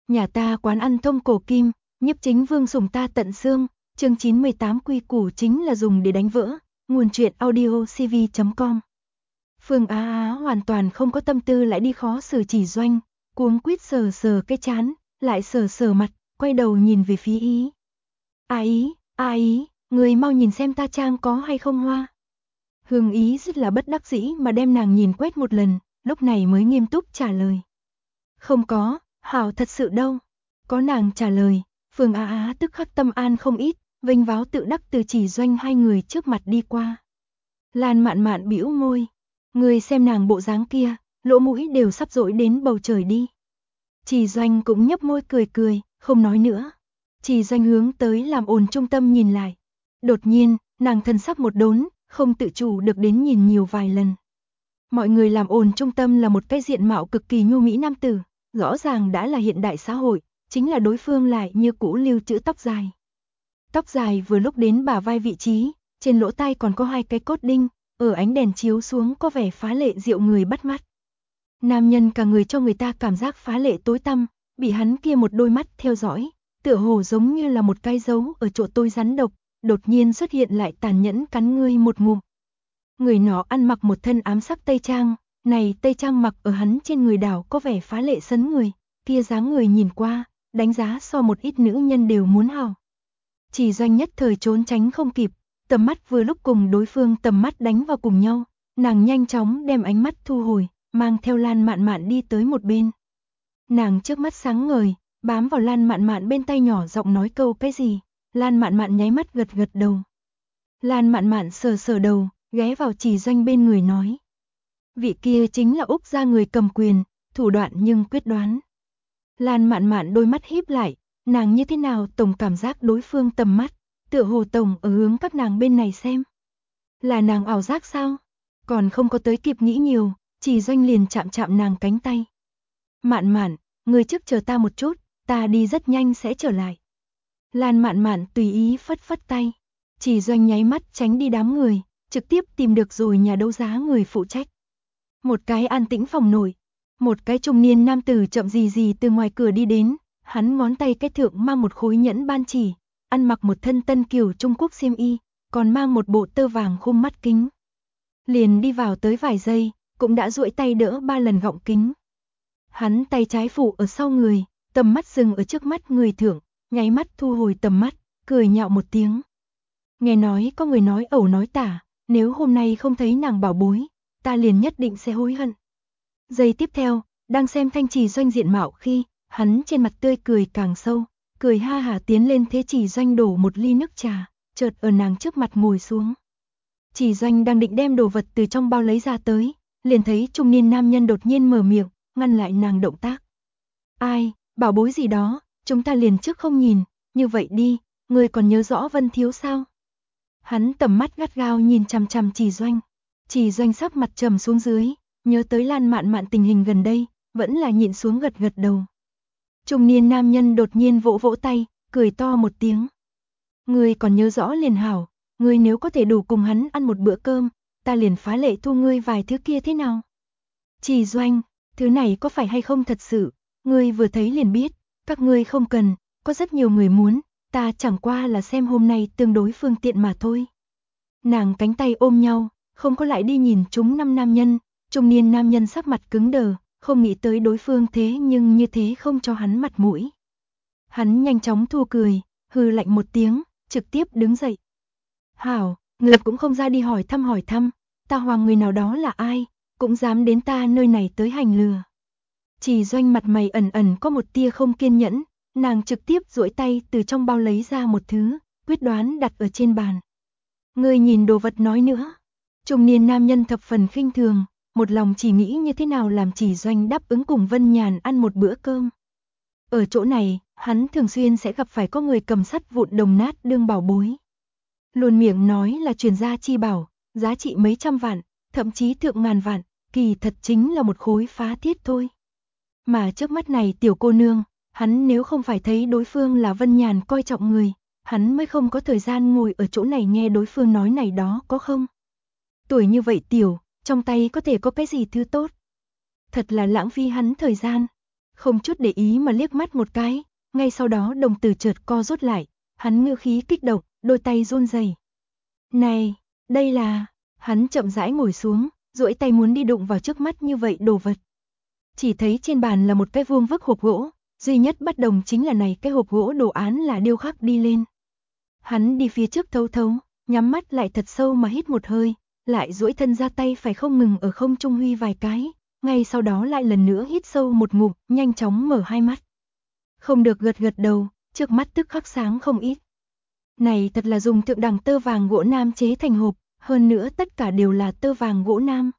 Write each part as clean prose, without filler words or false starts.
Nhà ta quán ăn thông cổ kim, nhiếp chính vương sủng ta tận xương, chương 98 quy củ chính là dùng để đánh vỡ. Nguồn truyện audio cv.com. Phương Á Á hoàn toàn không có tâm tư lại đi khó xử Chỉ Doanh, cuống quýt sờ sờ cái trán, lại sờ sờ mặt, quay đầu nhìn về phía Ý. A Ý, người mau nhìn xem ta trang có hay không hoa. Hương Ý rất là bất đắc dĩ mà đem nàng nhìn quét một lần, lúc này mới nghiêm túc trả lời. Không có, hảo thật sự đâu. Có nàng trả lời, Phương Á Á tức khắc tâm an không ít, vênh váo tự đắc từ Chỉ Doanh hai người trước mặt đi qua. Lan Mạn Mạn bĩu môi, người xem nàng bộ dáng kia, lỗ mũi đều sắp dỗi đến bầu trời đi. Chỉ Doanh cũng nhấp môi cười cười, không nói nữa. Chỉ Doanh hướng tới làm ồn trung tâm nhìn lại. Đột nhiên, nàng thân sắc một đốn, không tự chủ được đến nhìn nhiều vài lần. Mọi người làm ồn trung tâm là một cái diện mạo cực kỳ nhu mỹ nam tử, rõ ràng đã là hiện đại xã hội, chính là đối phương lại như cũ lưu trữ tóc dài. Tóc dài vừa lúc đến bả vai vị trí, trên lỗ tai còn có hai cái cốt đinh, ở ánh đèn chiếu xuống có vẻ phá lệ dịu người bắt mắt. Nam nhân cả người cho người ta cảm giác phá lệ tối tăm, bị hắn kia một đôi mắt theo dõi, tựa hồ giống như là một cái dấu ở chỗ tôi rắn độc, đột nhiên xuất hiện lại tàn nhẫn cắn ngươi một ngụm. Người nó ăn mặc một thân ám sắc tây trang, này tây trang mặc ở hắn trên người đảo có vẻ phá lệ sấn người, kia dáng người nhìn qua, đánh giá so một ít nữ nhân đều muốn hào. Chỉ Doanh nhất thời trốn tránh không kịp, tầm mắt vừa lúc cùng đối phương tầm mắt đánh vào cùng nhau, nàng nhanh chóng đem ánh mắt thu hồi, mang theo Lan Mạn Mạn đi tới một bên. Nàng trước mắt sáng ngời, bám vào Lan Mạn Mạn bên tay nhỏ giọng nói câu cái gì, Lan Mạn Mạn nháy mắt gật gật đầu. Lan Mạn Mạn sờ sờ đầu, ghé vào Chỉ Doanh bên người nói. Vị kia chính là Úc gia người cầm quyền, thủ đoạn nhưng quyết đoán. Lan Mạn Mạn đôi mắt híp lại, nàng như thế nào tổng cảm giác đối phương tầm mắt, tựa hồ tổng ở hướng các nàng bên này xem. Là nàng ảo giác sao? Còn không có tới kịp nghĩ nhiều, Chỉ Doanh liền chạm chạm nàng cánh tay. Mạn Mạn, người trước chờ ta một chút, ta đi rất nhanh sẽ trở lại. Lan Mạn Mạn tùy ý phất phất tay. Chỉ Doanh nháy mắt tránh đi đám người, trực tiếp tìm được rồi nhà đấu giá người phụ trách. Một cái an tĩnh phòng nội, một cái trung niên nam tử chậm gì gì từ ngoài cửa đi đến, hắn ngón tay cái thượng mang một khối nhẫn ban chỉ, ăn mặc một thân tân kiều Trung Quốc xiêm y, còn mang một bộ tơ vàng khung mắt kính. Liền đi vào tới vài giây, cũng đã duỗi tay đỡ 3 lần gọng kính. Hắn tay trái phủ ở sau người, tầm mắt dừng ở trước mắt người thượng, nháy mắt thu hồi tầm mắt, cười nhạo một tiếng. Nghe nói có người nói ẩu nói tả, nếu hôm nay không thấy nàng bảo bối, ta liền nhất định sẽ hối hận. Giây tiếp theo, đang xem Thanh Chỉ Doanh diện mạo khi, hắn trên mặt tươi cười càng sâu, cười ha hả tiến lên thế Chỉ Doanh đổ một ly nước trà, chợt ở nàng trước mặt ngồi xuống. Chỉ Doanh đang định đem đồ vật từ trong bao lấy ra tới, liền thấy trung niên nam nhân đột nhiên mở miệng, ngăn lại nàng động tác. Ai, bảo bối gì đó, chúng ta liền trước không nhìn, như vậy đi, người còn nhớ rõ Vân Thiếu sao? Hắn tầm mắt gắt gao nhìn chằm chằm Chỉ Doanh. Chỉ Doanh sắc mặt trầm xuống dưới, nhớ tới Lan Mạn Mạn tình hình gần đây, vẫn là nhịn xuống gật gật đầu. Trung niên nam nhân đột nhiên vỗ vỗ tay, cười to một tiếng. Ngươi còn nhớ rõ liền hảo, ngươi nếu có thể đủ cùng hắn ăn một bữa cơm, ta liền phá lệ thu ngươi vài thứ kia thế nào? Chỉ Doanh, thứ này có phải hay không thật sự, ngươi vừa thấy liền biết, các ngươi không cần, có rất nhiều người muốn, ta chẳng qua là xem hôm nay tương đối phương tiện mà thôi. Nàng cánh tay ôm nhau, không có lại đi nhìn chúng năm nam nhân, trung niên nam nhân sắc mặt cứng đờ, không nghĩ tới đối phương thế nhưng như thế không cho hắn mặt mũi. Hắn nhanh chóng thu cười, hừ lạnh một tiếng, trực tiếp đứng dậy. Hảo, người cũng không ra đi hỏi thăm, ta hoàng người nào đó là ai, cũng dám đến ta nơi này tới hành lừa. Chỉ Doanh mặt mày ẩn ẩn có một tia không kiên nhẫn, nàng trực tiếp duỗi tay từ trong bao lấy ra một thứ, quyết đoán đặt ở trên bàn. Ngươi nhìn đồ vật nói nữa. Trung niên nam nhân thập phần khinh thường, một lòng chỉ nghĩ như thế nào làm Chỉ Doanh đáp ứng cùng Vân Nhàn ăn một bữa cơm. Ở chỗ này, hắn thường xuyên sẽ gặp phải có người cầm sắt vụn đồng nát đương bảo bối. Luôn miệng nói là truyền gia chi bảo, giá trị mấy trăm vạn, thậm chí thượng ngàn vạn, kỳ thật chính là một khối phá thiết thôi. Mà trước mắt này tiểu cô nương, hắn nếu không phải thấy đối phương là Vân Nhàn coi trọng người, hắn mới không có thời gian ngồi ở chỗ này nghe đối phương nói này đó có không? Tuổi như vậy tiểu, trong tay có thể có cái gì thứ tốt? Thật là lãng phí hắn thời gian. không chút để ý mà liếc mắt một cái, ngay sau đó đồng tử chợt co rút lại, hắn ngữ khí kích động, đôi tay run rẩy. Này, đây là, hắn chậm rãi ngồi xuống, duỗi tay muốn đi đụng vào trước mắt như vậy đồ vật. Chỉ thấy trên bàn là một cái vuông vức hộp gỗ, duy nhất bất đồng chính là này cái hộp gỗ đồ án là điêu khắc đi lên. Hắn đi phía trước thấu thấu, nhắm mắt lại thật sâu mà hít một hơi, lại duỗi thân ra tay phải không ngừng ở không trung huy vài cái, ngay sau đó lại lần nữa hít sâu một ngụm, nhanh chóng mở hai mắt. Không được gật gật đầu, trước mắt tức khắc sáng không ít. Này thật là dùng thượng đẳng tơ vàng gỗ nam chế thành hộp, hơn nữa tất cả đều là tơ vàng gỗ nam.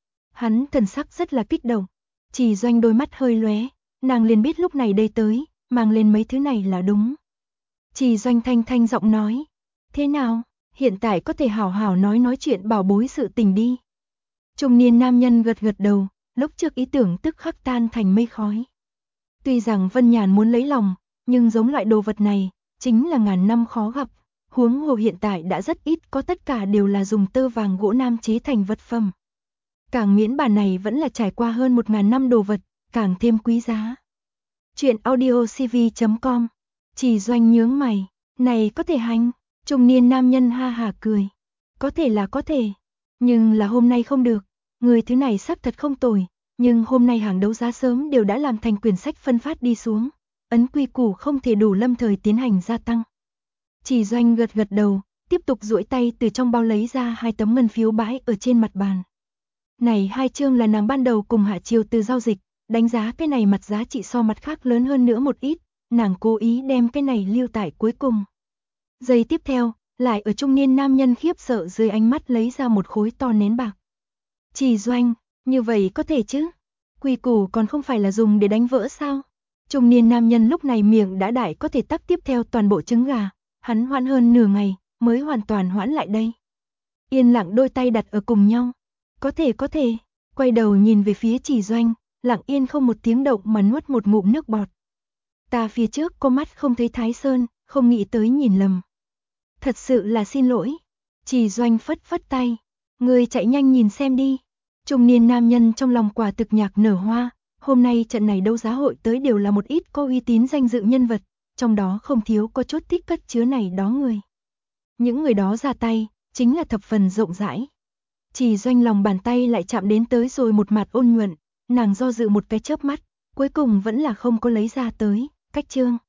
Hắn thần sắc rất là kích động, Chỉ Doanh đôi mắt hơi lóe, nàng liền biết lúc này đây tới, mang lên mấy thứ này là đúng. Chỉ Doanh thanh thanh giọng nói, thế nào, hiện tại có thể hảo hảo nói chuyện bảo bối sự tình đi. Trung niên nam nhân gật gật đầu, lúc trước ý tưởng tức khắc tan thành mây khói. Tuy rằng Vân Nhàn muốn lấy lòng, nhưng giống loại đồ vật này, chính là ngàn năm khó gặp, huống hồ hiện tại đã rất ít có tất cả đều là dùng tơ vàng gỗ nam chế thành vật phẩm. Càng miễn bản này vẫn là trải qua hơn 1000 năm đồ vật, càng thêm quý giá. Chuyện audio cv.com. Chỉ Doanh nhướng mày, này có thể hành, trung niên nam nhân ha hả cười. Có thể là có thể, nhưng là hôm nay không được, người thứ này xác thật không tồi, nhưng hôm nay hàng đấu giá sớm đều đã làm thành quyển sách phân phát đi xuống, ấn quy củ không thể đủ lâm thời tiến hành gia tăng. Chỉ Doanh gật gật đầu, tiếp tục duỗi tay từ trong bao lấy ra 2 tấm ngân phiếu bãi ở trên mặt bàn. Này 2 chương là nàng ban đầu cùng Hạ Chiêu từ giao dịch, đánh giá cái này mặt giá trị so mặt khác lớn hơn nữa một ít, nàng cố ý đem cái này lưu tại cuối cùng. Giây tiếp theo, lại ở trung niên nam nhân khiếp sợ dưới ánh mắt lấy ra một khối to nến bạc. Chỉ Doanh, như vậy có thể chứ? Quy củ còn không phải là dùng để đánh vỡ sao? Trung niên nam nhân lúc này miệng đã đại có thể tắc tiếp theo toàn bộ trứng gà, hắn hoãn hơn nửa ngày, mới hoàn toàn hoãn lại đây. Yên lặng đôi tay đặt ở cùng nhau. Có thể, quay đầu nhìn về phía Chỉ Doanh, lặng yên không một tiếng động mà nuốt một ngụm nước bọt. Ta phía trước có mắt không thấy Thái Sơn, không nghĩ tới nhìn lầm. Thật sự là xin lỗi. Chỉ Doanh phất phất tay. Người chạy nhanh nhìn xem đi. Trung niên nam nhân trong lòng quả thực nhạc nở hoa. Hôm nay trận này đấu giá hội tới đều là một ít có uy tín danh dự nhân vật. Trong đó không thiếu có chút thích cất chứa này đó người. Những người đó ra tay, chính là thập phần rộng rãi. Chỉ Doanh lòng bàn tay lại chạm đến tới rồi một mặt ôn nhuận. Nàng do dự một cái chớp mắt, cuối cùng vẫn là không có lấy ra tới, cách chương.